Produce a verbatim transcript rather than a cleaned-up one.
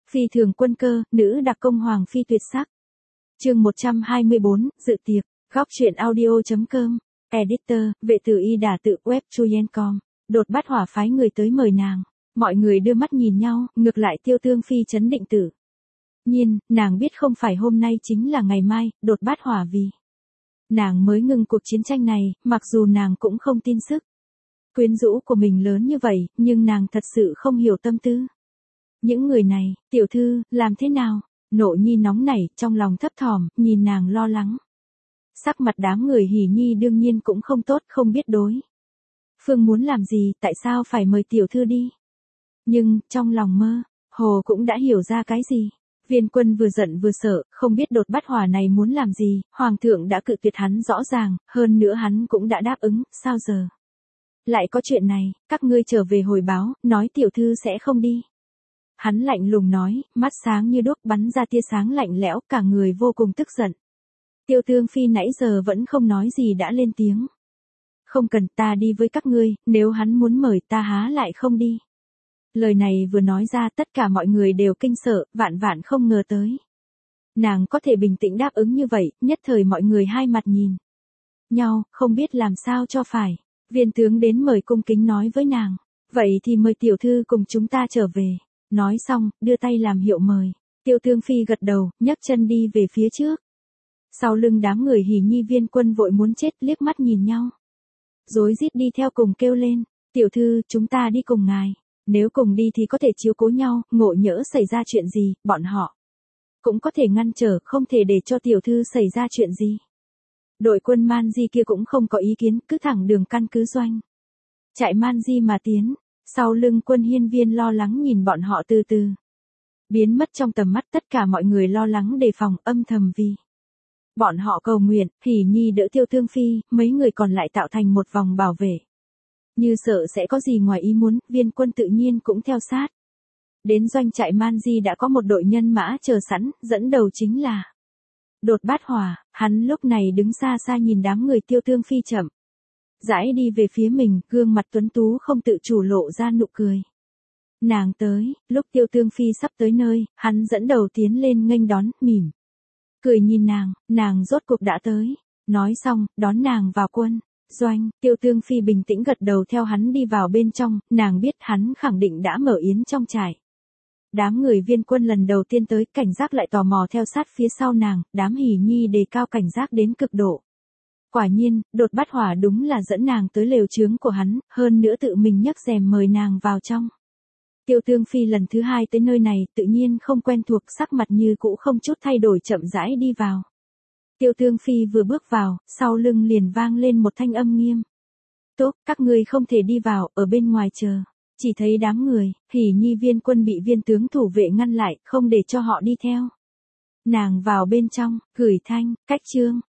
Phi thường quân cơ, nữ đặc công hoàng phi tuyệt sắc. Chương một trăm hai mươi bốn, dự tiệc, góc truyện audio.com, editor, vệ tử y đả tự web chuyen chấm com, đột bắt hỏa phái người tới mời nàng. Mọi người đưa mắt nhìn nhau, ngược lại Tiêu Tương Phi trấn định tử. Nhiên, nàng biết không phải hôm nay chính là ngày mai, đột bát hỏa vì. Nàng mới ngừng cuộc chiến tranh này, mặc dù nàng cũng không tin sức. Quyến rũ của mình lớn như vậy, nhưng nàng thật sự không hiểu tâm tư. Những người này, tiểu thư, làm thế nào? Nộ nhi nóng nảy, trong lòng thấp thỏm, nhìn nàng lo lắng. Sắc mặt đám người hỉ nhi đương nhiên cũng không tốt, không biết đối. Phương muốn làm gì, tại sao phải mời tiểu thư đi? Nhưng, trong lòng mơ, Hồ cũng đã hiểu ra cái gì. Viên Quân vừa giận vừa sợ, không biết đột bắt hỏa này muốn làm gì, Hoàng thượng đã cự tuyệt hắn rõ ràng, hơn nữa hắn cũng đã đáp ứng, sao giờ? Lại có chuyện này, các ngươi trở về hồi báo, nói tiểu thư sẽ không đi. Hắn lạnh lùng nói, mắt sáng như đuốc bắn ra tia sáng lạnh lẽo, cả người vô cùng tức giận. Tiêu Tương Phi nãy giờ vẫn không nói gì đã lên tiếng. Không cần, ta đi với các ngươi, nếu hắn muốn mời ta há lại không đi. Lời này vừa nói ra tất cả mọi người đều kinh sợ, vạn vạn không ngờ tới. Nàng có thể bình tĩnh đáp ứng như vậy, nhất thời mọi người hai mặt nhìn nhau, không biết làm sao cho phải. Viên tướng đến mời cung kính nói với nàng, vậy thì mời tiểu thư cùng chúng ta trở về. Nói xong, đưa tay làm hiệu mời. Tiêu Tương Phi gật đầu, nhấc chân đi về phía trước. Sau lưng đám người hỉ nhi Viên Quân vội muốn chết liếc mắt nhìn nhau. Rối rít đi theo cùng kêu lên, tiểu thư, chúng ta đi cùng ngài. Nếu cùng đi thì có thể chiếu cố nhau, ngộ nhỡ xảy ra chuyện gì, bọn họ cũng có thể ngăn trở, không thể để cho tiểu thư xảy ra chuyện gì. Đội quân Man Di kia cũng không có ý kiến, cứ thẳng đường căn cứ doanh. Chạy Man Di mà tiến, sau lưng Quân Hiên Viên lo lắng nhìn bọn họ từ từ biến mất trong tầm mắt, tất cả mọi người lo lắng đề phòng, âm thầm vì bọn họ cầu nguyện, hỉ nhi đỡ Tiêu Tương Phi, mấy người còn lại tạo thành một vòng bảo vệ. Như sợ sẽ có gì ngoài ý muốn, Viên Quân tự nhiên cũng theo sát. Đến doanh trại Man Di đã có một đội nhân mã chờ sẵn, dẫn đầu chính là Đột Bát Hỏa. Hắn lúc này đứng xa xa nhìn đám người Tiêu Tương Phi chậm rãi đi về phía mình, gương mặt tuấn tú không tự chủ lộ ra nụ cười. Nàng tới, lúc Tiêu Tương Phi sắp tới nơi, hắn dẫn đầu tiến lên nghênh đón, mỉm cười nhìn nàng, nàng rốt cuộc đã tới. Nói xong, đón nàng vào quân doanh. Tiêu Tương Phi bình tĩnh gật đầu theo hắn đi vào bên trong, nàng biết hắn khẳng định đã mở yến trong trại. Đám người Viên Quân lần đầu tiên tới, cảnh giác lại tò mò theo sát phía sau nàng, đám hỉ nhi đề cao cảnh giác đến cực độ. Quả nhiên, Đột Bát Hỏa đúng là dẫn nàng tới lều trướng của hắn, hơn nữa tự mình nhấc rèm mời nàng vào trong. Tiêu Tương Phi lần thứ hai tới nơi này, tự nhiên không quen thuộc, sắc mặt như cũ không chút thay đổi chậm rãi đi vào. Tiêu Tương Phi vừa bước vào, sau lưng liền vang lên một thanh âm nghiêm. Tốt, các ngươi không thể đi vào, ở bên ngoài chờ. Chỉ thấy đám người, hỉ nhi Viên Quân bị viên tướng thủ vệ ngăn lại, không để cho họ đi theo. Nàng vào bên trong, gửi thanh, cách trương,